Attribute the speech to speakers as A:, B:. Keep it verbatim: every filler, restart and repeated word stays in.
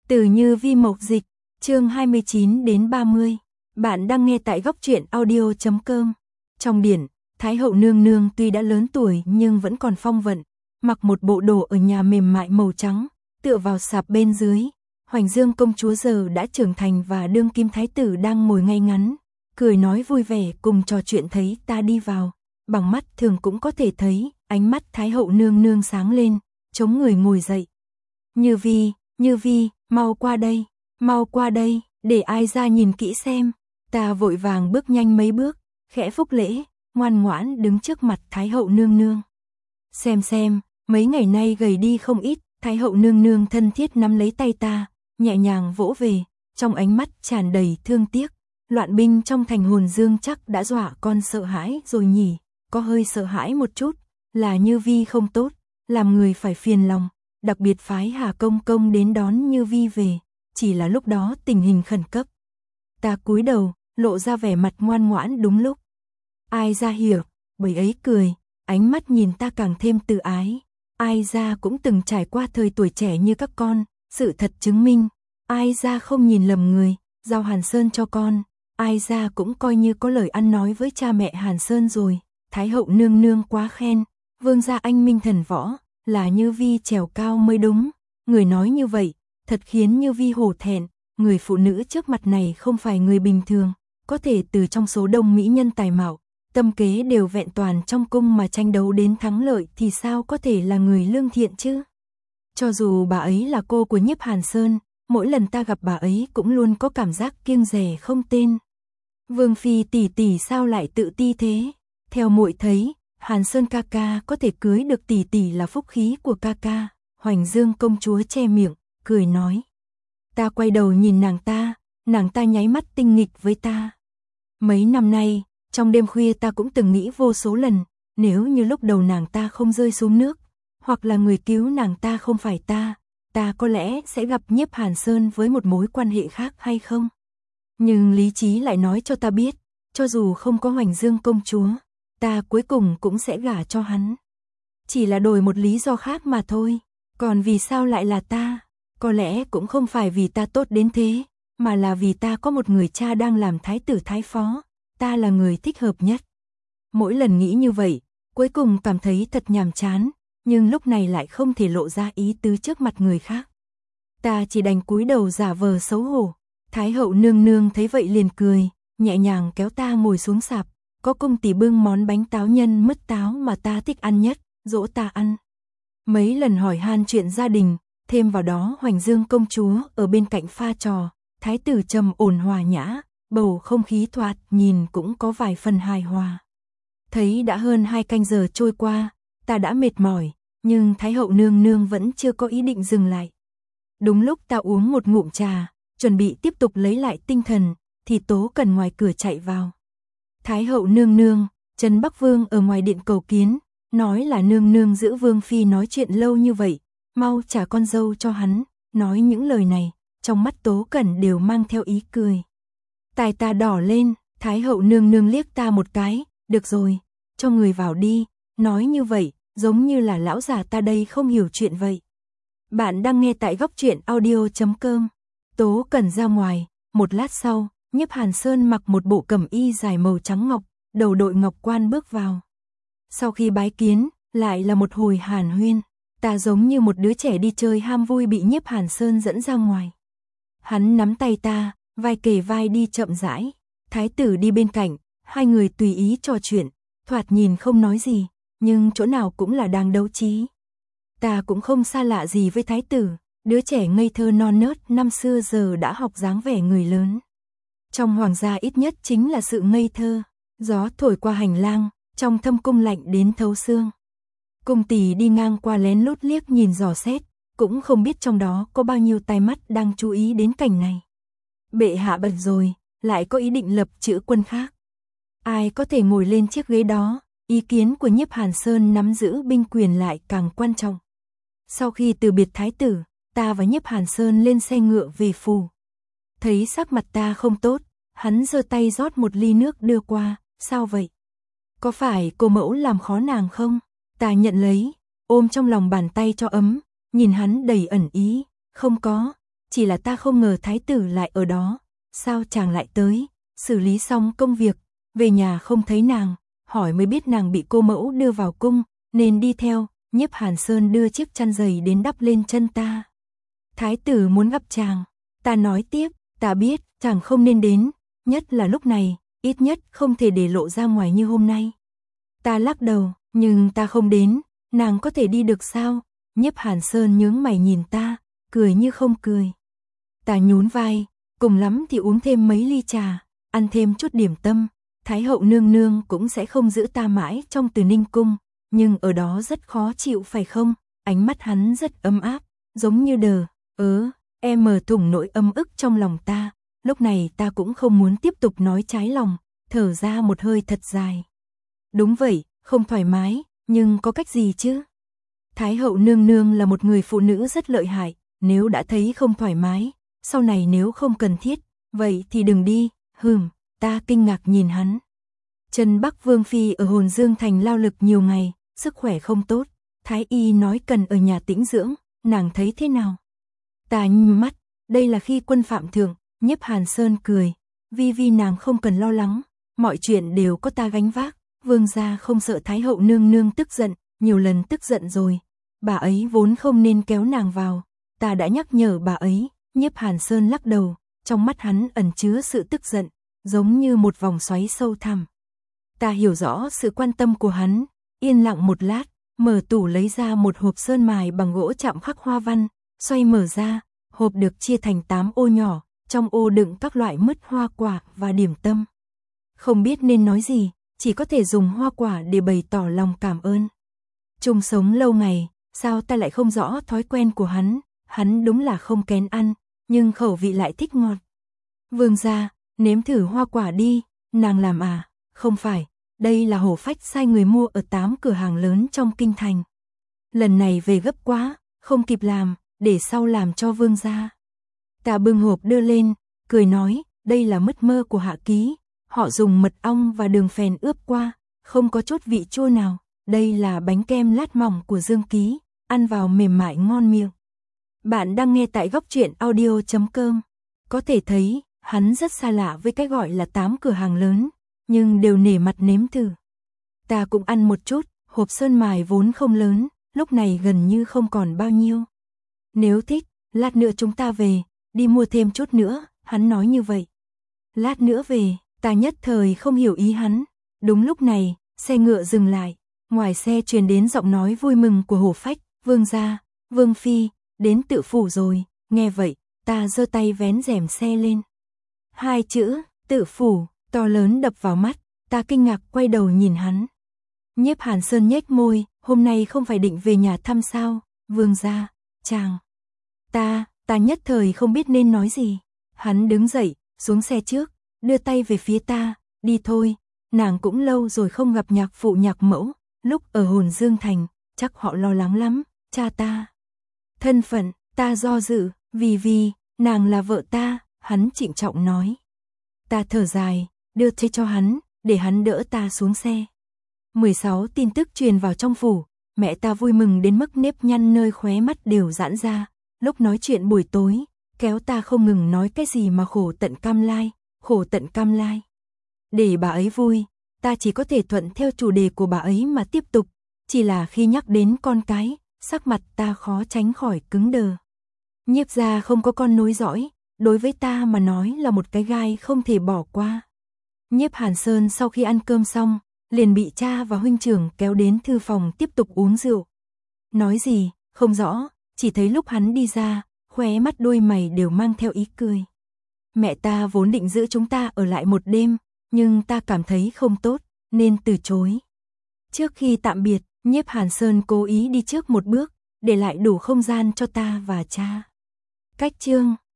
A: Từ Như Vi Mộc Dịch, chương hai mươi chín đến ba mươi. Bạn đang nghe tại góc truyện audio chấm com. Trong điển, Thái hậu nương nương tuy đã lớn tuổi nhưng vẫn còn phong vận, mặc một bộ đồ ở nhà mềm mại màu trắng, tựa vào sạp bên dưới. Hoành Dương công chúa giờ đã trưởng thành và đương kim thái tử đang ngồi ngay ngắn, cười nói vui vẻ cùng trò chuyện thấy ta đi vào. Bằng mắt thường cũng có thể thấy, ánh mắt Thái hậu nương nương sáng lên, chống người ngồi dậy. Như Vi, Như Vi, mau qua đây, mau qua đây, để ai ra nhìn kỹ xem. Ta vội vàng bước nhanh mấy bước, khẽ phúc lễ, ngoan ngoãn đứng trước mặt Thái hậu nương nương. Xem xem, mấy ngày nay gầy đi không ít. Thái hậu nương nương thân thiết nắm lấy tay ta, nhẹ nhàng vỗ về, trong ánh mắt tràn đầy thương tiếc. Loạn binh trong thành Hồn Dương chắc đã dọa con sợ hãi rồi nhỉ, có hơi sợ hãi một chút, là Như Vi không tốt, làm người phải phiền lòng, đặc biệt phái Hà Công Công đến đón Như Vi về, chỉ là lúc đó tình hình khẩn cấp. Ta cúi đầu, lộ ra vẻ mặt ngoan ngoãn đúng lúc. Ai ra hiểu, bởi ấy cười, ánh mắt nhìn ta càng thêm từ ái. Ai ra cũng từng trải qua thời tuổi trẻ như các con, sự thật chứng minh, ai ra không nhìn lầm người, giao Hàn Sơn cho con, ai ra cũng coi như có lời ăn nói với cha mẹ Hàn Sơn rồi. Thái hậu nương nương quá khen, vương gia anh minh thần võ, là Như Vi trèo cao mới đúng. Người nói như vậy, thật khiến Như Vi hổ thẹn, người phụ nữ trước mặt này không phải người bình thường, có thể từ trong số đông mỹ nhân tài mạo, tâm kế đều vẹn toàn trong cung mà tranh đấu đến thắng lợi thì sao có thể là người lương thiện chứ? Cho dù bà ấy là cô của Nhiếp Hàn Sơn, mỗi lần ta gặp bà ấy cũng luôn có cảm giác kiêng dè không tên. Vương phi tỷ tỷ sao lại tự ti thế? Theo muội thấy, Hàn Sơn ca ca có thể cưới được tỷ tỷ là phúc khí của ca ca. Hoành Dương công chúa che miệng, cười nói. Ta quay đầu nhìn nàng ta, nàng ta nháy mắt tinh nghịch với ta. Mấy năm nay, trong đêm khuya ta cũng từng nghĩ vô số lần, nếu như lúc đầu nàng ta không rơi xuống nước, hoặc là người cứu nàng ta không phải ta, ta có lẽ sẽ gặp Nhiếp Hàn Sơn với một mối quan hệ khác hay không? Nhưng lý trí lại nói cho ta biết, cho dù không có Hoành Dương công chúa, ta cuối cùng cũng sẽ gả cho hắn. Chỉ là đổi một lý do khác mà thôi, còn vì sao lại là ta? Có lẽ cũng không phải vì ta tốt đến thế, mà là vì ta có một người cha đang làm thái tử thái phó, ta là người thích hợp nhất. Mỗi lần nghĩ như vậy, cuối cùng cảm thấy thật nhàm chán, nhưng lúc này lại không thể lộ ra ý tứ trước mặt người khác. Ta chỉ đành cúi đầu giả vờ xấu hổ. Thái hậu nương nương thấy vậy liền cười, nhẹ nhàng kéo ta ngồi xuống sạp, có công tỷ bưng món bánh táo nhân mứt táo mà ta thích ăn nhất, dỗ ta ăn. Mấy lần hỏi han chuyện gia đình, thêm vào đó Hoành Dương công chúa ở bên cạnh pha trò, thái tử trầm ổn hòa nhã, bầu không khí thoạt nhìn cũng có vài phần hài hòa. Thấy đã hơn hai canh giờ trôi qua, ta đã mệt mỏi, nhưng Thái hậu nương nương vẫn chưa có ý định dừng lại. Đúng lúc ta uống một ngụm trà, chuẩn bị tiếp tục lấy lại tinh thần, thì Tố Cần ngoài cửa chạy vào. Thái hậu nương nương, Trấn Bắc Vương ở ngoài điện cầu kiến, nói là nương nương giữ Vương phi nói chuyện lâu như vậy, mau trả con dâu cho hắn. Nói những lời này, trong mắt Tố Cẩn đều mang theo ý cười. Tai ta đỏ lên, Thái hậu nương nương liếc ta một cái, được rồi, cho người vào đi, nói như vậy, giống như là lão già ta đây không hiểu chuyện vậy. Bạn đang nghe tại góc truyện audio chấm com. Tố Cẩn ra ngoài, một lát sau, Nhiếp Hàn Sơn mặc một bộ cẩm y dài màu trắng ngọc, đầu đội ngọc quan bước vào. Sau khi bái kiến, lại là một hồi hàn huyên, ta giống như một đứa trẻ đi chơi ham vui bị Nhiếp Hàn Sơn dẫn ra ngoài. Hắn nắm tay ta, vai kề vai đi chậm rãi, thái tử đi bên cạnh, hai người tùy ý trò chuyện, thoạt nhìn không nói gì, nhưng chỗ nào cũng là đang đấu trí. Ta cũng không xa lạ gì với thái tử, đứa trẻ ngây thơ non nớt năm xưa giờ đã học dáng vẻ người lớn. Trong hoàng gia ít nhất chính là sự ngây thơ, gió thổi qua hành lang, trong thâm cung lạnh đến thấu xương. Cung tỷ đi ngang qua lén lút liếc nhìn dò xét, cũng không biết trong đó có bao nhiêu tai mắt đang chú ý đến cảnh này. Bệ hạ bận rồi, lại có ý định lập chữ quân khác. Ai có thể ngồi lên chiếc ghế đó, ý kiến của Nhiếp Hàn Sơn nắm giữ binh quyền lại càng quan trọng. Sau khi từ biệt thái tử, ta và Nhiếp Hàn Sơn lên xe ngựa về phủ. Thấy sắc mặt ta không tốt, hắn giơ tay rót một ly nước đưa qua, sao vậy? Có phải cô mẫu làm khó nàng không? Ta nhận lấy, ôm trong lòng bàn tay cho ấm, nhìn hắn đầy ẩn ý, không có, chỉ là ta không ngờ thái tử lại ở đó, sao chàng lại tới, xử lý xong công việc, về nhà không thấy nàng, hỏi mới biết nàng bị cô mẫu đưa vào cung, nên đi theo, Nhiếp Hàn Sơn đưa chiếc chăn giày đến đắp lên chân ta. Thái tử muốn gặp chàng, ta nói tiếp, ta biết, chàng không nên đến, nhất là lúc này, ít nhất không thể để lộ ra ngoài như hôm nay. Ta lắc đầu, nhưng ta không đến, nàng có thể đi được sao? Nhiếp Hàn Sơn nhướng mày nhìn ta, cười như không cười. Ta nhún vai, cùng lắm thì uống thêm mấy ly trà, ăn thêm chút điểm tâm, Thái hậu nương nương cũng sẽ không giữ ta mãi trong Từ Ninh cung, nhưng ở đó rất khó chịu phải không? Ánh mắt hắn rất ấm áp, giống như đờ, ớ, em mở thủng nỗi âm ức trong lòng ta. Lúc này ta cũng không muốn tiếp tục nói trái lòng, thở ra một hơi thật dài. Đúng vậy, không thoải mái, nhưng có cách gì chứ? Thái hậu nương nương là một người phụ nữ rất lợi hại, nếu đã thấy không thoải mái, sau này nếu không cần thiết, vậy thì đừng đi, hừm, ta kinh ngạc nhìn hắn. Trần Bắc Vương Phi ở Hồn Dương Thành lao lực nhiều ngày, sức khỏe không tốt, Thái y nói cần ở nhà tĩnh dưỡng, nàng thấy thế nào? Ta nhíu mắt, đây là khi quân phạm thượng. Nhiếp Hàn Sơn cười, vi vi nàng không cần lo lắng, mọi chuyện đều có ta gánh vác, vương gia không sợ Thái hậu nương nương tức giận, nhiều lần tức giận rồi, bà ấy vốn không nên kéo nàng vào, ta đã nhắc nhở bà ấy. Nhiếp Hàn Sơn lắc đầu, trong mắt hắn ẩn chứa sự tức giận, giống như một vòng xoáy sâu thẳm. Ta hiểu rõ sự quan tâm của hắn, yên lặng một lát, mở tủ lấy ra một hộp sơn mài bằng gỗ chạm khắc hoa văn, xoay mở ra, hộp được chia thành tám ô nhỏ. Trong ô đựng các loại mứt hoa quả và điểm tâm. Không biết nên nói gì, chỉ có thể dùng hoa quả để bày tỏ lòng cảm ơn. Chung sống lâu ngày, sao ta lại không rõ thói quen của hắn, hắn đúng là không kén ăn, nhưng khẩu vị lại thích ngọt. Vương gia, nếm thử hoa quả đi, nàng làm à, không phải, đây là Hổ Phách sai người mua ở tám cửa hàng lớn trong kinh thành. Lần này về gấp quá, không kịp làm, để sau làm cho vương gia. Ta bưng hộp đưa lên, cười nói, đây là mứt mơ của Hạ Ký, họ dùng mật ong và đường phèn ướp qua, không có chút vị chua nào, đây là bánh kem lát mỏng của Dương Ký, ăn vào mềm mại ngon miệng. Bạn đang nghe tại góc truyện audio chấm com, có thể thấy, hắn rất xa lạ với cái gọi là tám cửa hàng lớn, nhưng đều nể mặt nếm thử. Ta cũng ăn một chút, hộp sơn mài vốn không lớn, lúc này gần như không còn bao nhiêu. Nếu thích, lát nữa chúng ta về. Đi mua thêm chút nữa, hắn nói như vậy. Lát nữa về, ta nhất thời không hiểu ý hắn. Đúng lúc này, xe ngựa dừng lại. Ngoài xe truyền đến giọng nói vui mừng của Hổ Phách, vương gia, vương phi, đến Tự Phủ rồi. Nghe vậy, ta giơ tay vén rèm xe lên. Hai chữ, Tự Phủ, to lớn đập vào mắt, ta kinh ngạc quay đầu nhìn hắn. Nhiếp Hàn Sơn nhếch môi, hôm nay không phải định về nhà thăm sao, vương gia, chàng. Ta... Ta nhất thời không biết nên nói gì. Hắn đứng dậy, xuống xe trước, đưa tay về phía ta, đi thôi, nàng cũng lâu rồi không gặp nhạc phụ nhạc mẫu, lúc ở Hồn Dương Thành, chắc họ lo lắng lắm, cha ta. Thân phận, ta do dự, vì vì, nàng là vợ ta, hắn trịnh trọng nói. Ta thở dài, đưa tay cho hắn, để hắn đỡ ta xuống xe. mười sáu tin tức truyền vào trong phủ, mẹ ta vui mừng đến mức nếp nhăn nơi khóe mắt đều giãn ra. Lúc nói chuyện buổi tối, kéo ta không ngừng nói cái gì mà khổ tận cam lai, khổ tận cam lai. Để bà ấy vui, ta chỉ có thể thuận theo chủ đề của bà ấy mà tiếp tục, chỉ là khi nhắc đến con cái, sắc mặt ta khó tránh khỏi cứng đờ. Nhiếp gia không có con nối dõi, đối với ta mà nói là một cái gai không thể bỏ qua. Nhiếp Hàn Sơn sau khi ăn cơm xong, liền bị cha và huynh trưởng kéo đến thư phòng tiếp tục uống rượu. Nói gì, không rõ. Chỉ thấy lúc hắn đi ra, khóe mắt đôi mày đều mang theo ý cười. Mẹ ta vốn định giữ chúng ta ở lại một đêm, nhưng ta cảm thấy không tốt, nên từ chối. Trước khi tạm biệt, Nhiếp Hàn Sơn cố ý đi trước một bước, để lại đủ không gian cho ta và cha. Cách chương